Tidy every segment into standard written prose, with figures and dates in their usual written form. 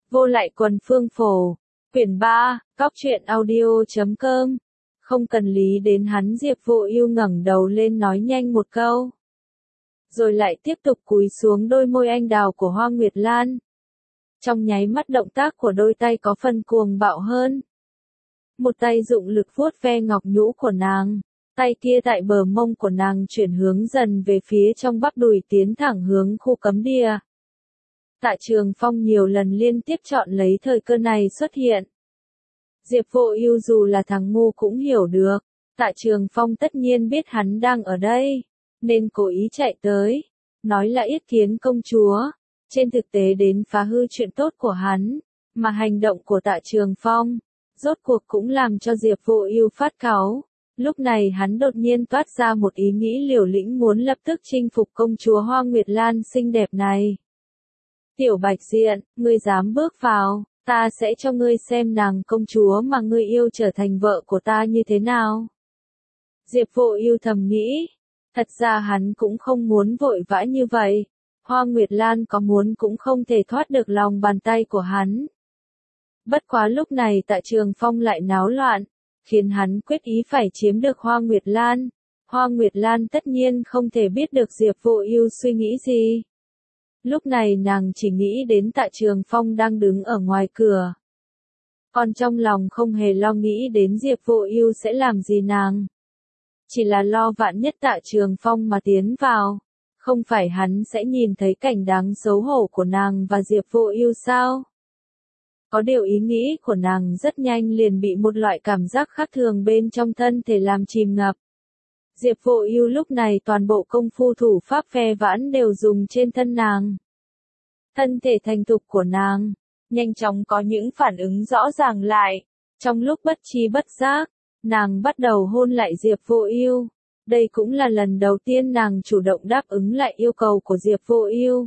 Vô lại quần phương phổ. Quyển 3, Cóc truyện audio.com. Không cần lý đến hắn, Diệp Vô Ưu ngẩng đầu lên nói nhanh một câu. Rồi lại tiếp tục cúi xuống đôi môi anh đào của Hoa Nguyệt Lan. Trong nháy mắt động tác của đôi tay có phần cuồng bạo hơn. Một tay dụng lực vuốt ve ngọc nhũ của nàng, tay kia tại bờ mông của nàng chuyển hướng dần về phía trong bắp đùi tiến thẳng hướng khu cấm địa. Tạ Trường Phong nhiều lần liên tiếp chọn lấy thời cơ này xuất hiện. Diệp Vô Ưu dù là thằng ngu cũng hiểu được, Tạ Trường Phong tất nhiên biết hắn đang ở đây, nên cố ý chạy tới, nói là yết kiến công chúa, trên thực tế đến phá hư chuyện tốt của hắn, mà hành động của Tạ Trường Phong, rốt cuộc cũng làm cho Diệp Vô Ưu phát cáu. Lúc này hắn đột nhiên toát ra một ý nghĩ liều lĩnh muốn lập tức chinh phục công chúa Hoa Nguyệt Lan xinh đẹp này. Tiểu Bạch Diện, ngươi dám bước vào, ta sẽ cho ngươi xem nàng công chúa mà ngươi yêu trở thành vợ của ta như thế nào. Diệp Vô Ưu thầm nghĩ, thật ra hắn cũng không muốn vội vã như vậy, Hoa Nguyệt Lan có muốn cũng không thể thoát được lòng bàn tay của hắn. Bất quá lúc này Tạ Trường Phong lại náo loạn, khiến hắn quyết ý phải chiếm được Hoa Nguyệt Lan. Hoa Nguyệt Lan tất nhiên không thể biết được Diệp Vô Ưu suy nghĩ gì. Lúc này nàng chỉ nghĩ đến Tạ Trường Phong đang đứng ở ngoài cửa. Còn trong lòng không hề lo nghĩ đến Diệp Vô Ưu sẽ làm gì nàng. Chỉ là lo vạn nhất Tạ Trường Phong mà tiến vào, không phải hắn sẽ nhìn thấy cảnh đáng xấu hổ của nàng và Diệp Vô Ưu sao? Có điều ý nghĩ của nàng rất nhanh liền bị một loại cảm giác khác thường bên trong thân thể làm chìm ngập. Diệp Vô Ưu lúc này toàn bộ công phu thủ pháp phe vãn đều dùng trên thân nàng. Thân thể thành thục của nàng, nhanh chóng có những phản ứng rõ ràng lại. Trong lúc bất tri bất giác, nàng bắt đầu hôn lại Diệp Vô Ưu. Đây cũng là lần đầu tiên nàng chủ động đáp ứng lại yêu cầu của Diệp Vô Ưu.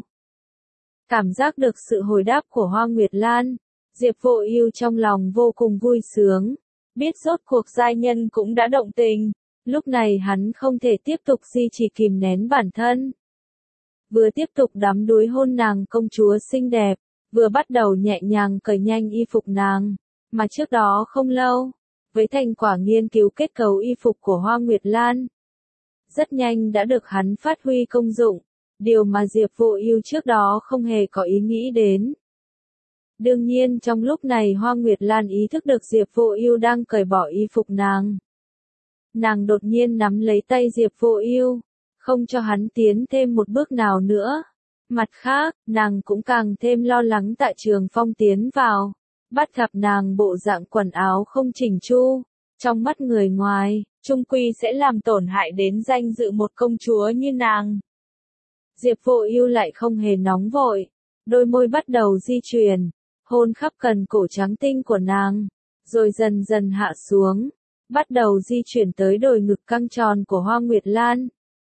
Cảm giác được sự hồi đáp của Hoa Nguyệt Lan, Diệp Vô Ưu trong lòng vô cùng vui sướng, biết rốt cuộc giai nhân cũng đã động tình, lúc này hắn không thể tiếp tục duy trì kìm nén bản thân. Vừa tiếp tục đắm đuối hôn nàng công chúa xinh đẹp, vừa bắt đầu nhẹ nhàng cởi nhanh y phục nàng, mà trước đó không lâu, với thành quả nghiên cứu kết cấu y phục của Hoa Nguyệt Lan, rất nhanh đã được hắn phát huy công dụng, điều mà Diệp Vô Ưu trước đó không hề có ý nghĩ đến. Đương nhiên trong lúc này Hoa Nguyệt Lan ý thức được Diệp Vô Ưu đang cởi bỏ y phục nàng. Nàng đột nhiên nắm lấy tay Diệp Vô Ưu, không cho hắn tiến thêm một bước nào nữa. Mặt khác, nàng cũng càng thêm lo lắng Tạ Trường Phong tiến vào, bắt gặp nàng bộ dạng quần áo không chỉnh chu, trong mắt người ngoài, chung quy sẽ làm tổn hại đến danh dự một công chúa như nàng. Diệp Vô Ưu lại không hề nóng vội, đôi môi bắt đầu di chuyển, hôn khắp cần cổ trắng tinh của nàng, rồi dần dần hạ xuống, bắt đầu di chuyển tới đồi ngực căng tròn của Hoa Nguyệt Lan.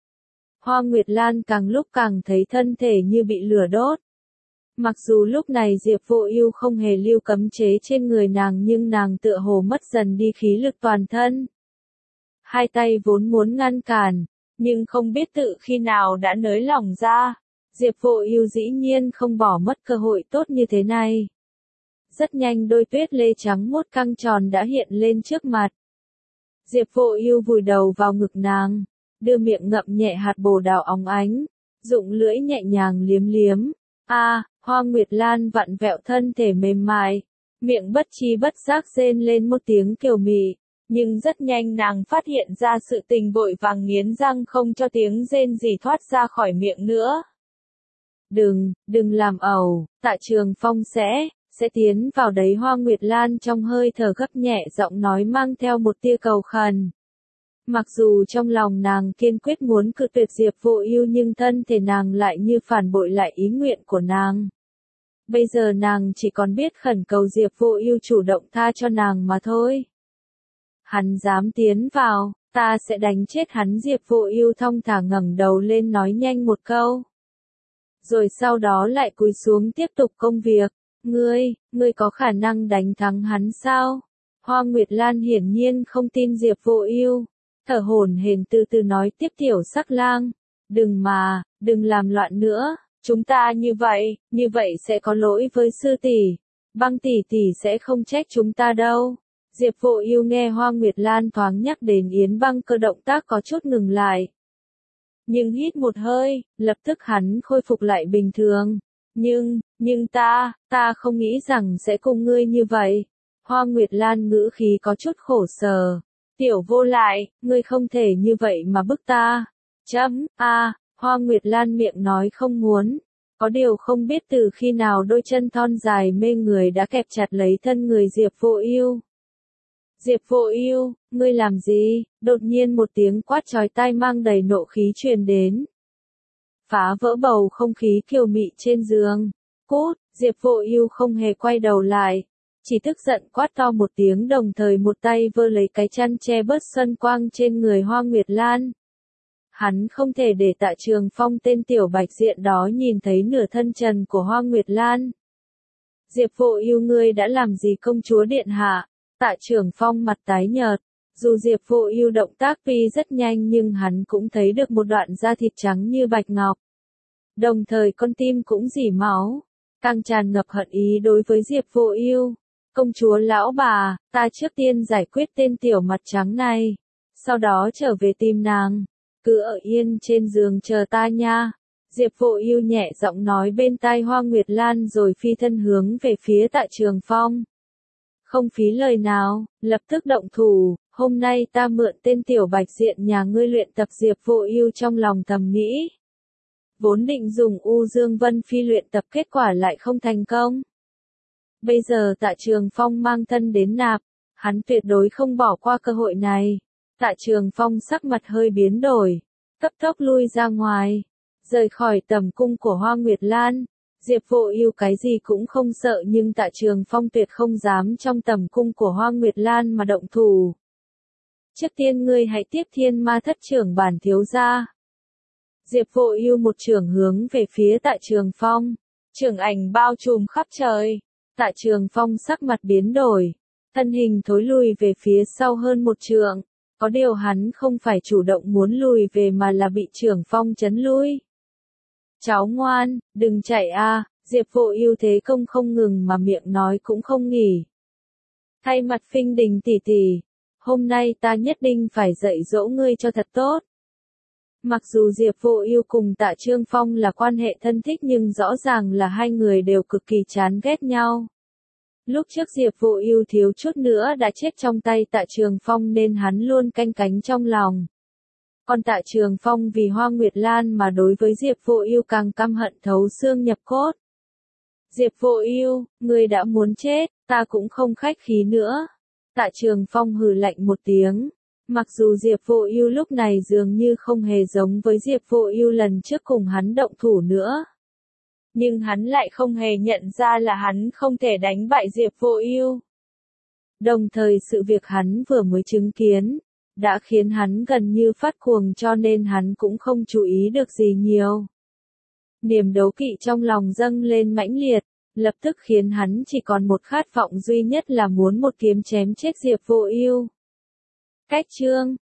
Hoa Nguyệt Lan càng lúc càng thấy thân thể như bị lửa đốt. Mặc dù lúc này Diệp Vô Ưu không hề lưu cấm chế trên người nàng nhưng nàng tựa hồ mất dần đi khí lực toàn thân. Hai tay vốn muốn ngăn cản, nhưng không biết tự khi nào đã nới lỏng ra. Diệp Vô Ưu dĩ nhiên không bỏ mất cơ hội tốt như thế này. Rất nhanh đôi tuyết lê trắng muốt căng tròn đã hiện lên trước mặt. Diệp Vô Ưu vùi đầu vào ngực nàng, đưa miệng ngậm nhẹ hạt bồ đào óng ánh, dụng lưỡi nhẹ nhàng liếm liếm. Hoa Nguyệt Lan vặn vẹo thân thể mềm mại, miệng bất tri bất giác rên lên một tiếng kiều mị, nhưng rất nhanh nàng phát hiện ra sự tình, vội vàng nghiến răng không cho tiếng rên gì thoát ra khỏi miệng nữa. Đừng làm ẩu, Tạ Trường Phong sẽ tiến vào đấy. Hoa Nguyệt Lan trong hơi thở gấp nhẹ giọng nói mang theo một tia cầu khẩn. Mặc dù trong lòng nàng kiên quyết muốn cự tuyệt Diệp Vô Ưu nhưng thân thể nàng lại như phản bội lại ý nguyện của nàng. Bây giờ nàng chỉ còn biết khẩn cầu Diệp Vô Ưu chủ động tha cho nàng mà thôi. Hắn dám tiến vào, ta sẽ đánh chết hắn. Diệp Vô Ưu thong thả ngẩng đầu lên nói nhanh một câu. Rồi sau đó lại cúi xuống tiếp tục công việc. Ngươi có khả năng đánh thắng hắn sao? Hoa Nguyệt Lan hiển nhiên không tin Diệp Vô Ưu, thở hổn hển từ từ nói tiếp. Tiểu Sắc Lang, đừng làm loạn nữa, chúng ta như vậy sẽ có lỗi với sư tỷ. Băng tỷ tỷ sẽ không trách chúng ta đâu. Diệp Vô Ưu nghe Hoa Nguyệt Lan thoáng nhắc đến Yến Băng Cơ, động tác có chút ngừng lại. Nhưng hít một hơi, lập tức hắn khôi phục lại bình thường. Nhưng ta không nghĩ rằng sẽ cùng ngươi như vậy. Hoa Nguyệt Lan ngữ khí có chút khổ sở. Tiểu Vô Lại, ngươi không thể như vậy mà bức ta. Hoa Nguyệt Lan miệng nói không muốn. Có điều không biết từ khi nào đôi chân thon dài mê người đã kẹp chặt lấy thân người Diệp Vô Ưu. Diệp Vô Ưu, ngươi làm gì? Đột nhiên một tiếng quát chói tai mang đầy nộ khí truyền đến. Phá vỡ bầu không khí kiều mị trên giường. Cút, Diệp Vô Ưu không hề quay đầu lại. Chỉ tức giận quát to một tiếng, đồng thời một tay vơ lấy cái chăn che bớt xuân quang trên người Hoa Nguyệt Lan. Hắn không thể để Tạ Trường Phong tên tiểu bạch diện đó nhìn thấy nửa thân trần của Hoa Nguyệt Lan. Diệp Vô Ưu, ngươi đã làm gì công chúa điện hạ? Tạ Trường Phong mặt tái nhợt. Dù Diệp Vô Ưu động tác tuy rất nhanh nhưng hắn cũng thấy được một đoạn da thịt trắng như bạch ngọc. Đồng thời con tim cũng rỉ máu, càng tràn ngập hận ý đối với Diệp Vô Ưu. Công chúa lão bà, ta trước tiên giải quyết tên tiểu mặt trắng này, sau đó trở về tìm nàng. Cứ ở yên trên giường chờ ta nha. Diệp Vô Ưu nhẹ giọng nói bên tai Hoa Nguyệt Lan rồi phi thân hướng về phía Tạ Trường Phong. Không phí lời nào, lập tức động thủ, hôm nay ta mượn tên tiểu bạch diện nhà ngươi luyện tập. Diệp Vô Ưu trong lòng thầm nghĩ. Vốn định dùng U Dương Vân Phi luyện tập, kết quả lại không thành công. Bây giờ Tạ Trường Phong mang thân đến nạp, hắn tuyệt đối không bỏ qua cơ hội này. Tạ Trường Phong sắc mặt hơi biến đổi, cấp tốc lui ra ngoài, rời khỏi tầm cung của Hoa Nguyệt Lan. Diệp Vô Ưu cái gì cũng không sợ nhưng Tạ Trường Phong tuyệt không dám trong tầm cung của Hoa Nguyệt Lan mà động thủ. Trước tiên ngươi hãy tiếp Thiên Ma Thất trưởng bản thiếu gia. Diệp Vô Ưu một chưởng hướng về phía Tạ Trường Phong, chưởng ảnh bao trùm khắp trời. Tạ Trường Phong sắc mặt biến đổi, thân hình thối lùi về phía sau hơn một trượng. Có điều hắn không phải chủ động muốn lùi về mà là bị Trường Phong trấn lui. Cháu ngoan, đừng chạy a. Diệp Vô Ưu thế công không ngừng mà miệng nói cũng không nghỉ. Thay mặt Phinh Đình tỷ tỷ, hôm nay ta nhất định phải dạy dỗ ngươi cho thật tốt. Mặc dù Diệp Vô Ưu cùng Tạ Trường Phong là quan hệ thân thích nhưng rõ ràng là hai người đều cực kỳ chán ghét nhau. Lúc trước Diệp Vô Ưu thiếu chút nữa đã chết trong tay Tạ Trường Phong nên hắn luôn canh cánh trong lòng. Còn Tạ Trường Phong vì Hoa Nguyệt Lan mà đối với Diệp Vô Ưu càng căm hận thấu xương nhập cốt. Diệp Vô Ưu, ngươi đã muốn chết, ta cũng không khách khí nữa. Tạ Trường Phong hừ lạnh một tiếng. Mặc dù Diệp Vô Ưu lúc này dường như không hề giống với Diệp Vô Ưu lần trước cùng hắn động thủ nữa. Nhưng hắn lại không hề nhận ra là hắn không thể đánh bại Diệp Vô Ưu. Đồng thời sự việc hắn vừa mới chứng kiến, đã khiến hắn gần như phát cuồng cho nên hắn cũng không chú ý được gì nhiều. Niềm đố kỵ trong lòng dâng lên mãnh liệt, lập tức khiến hắn chỉ còn một khát vọng duy nhất là muốn một kiếm chém chết Diệp Vô Ưu. Cách chương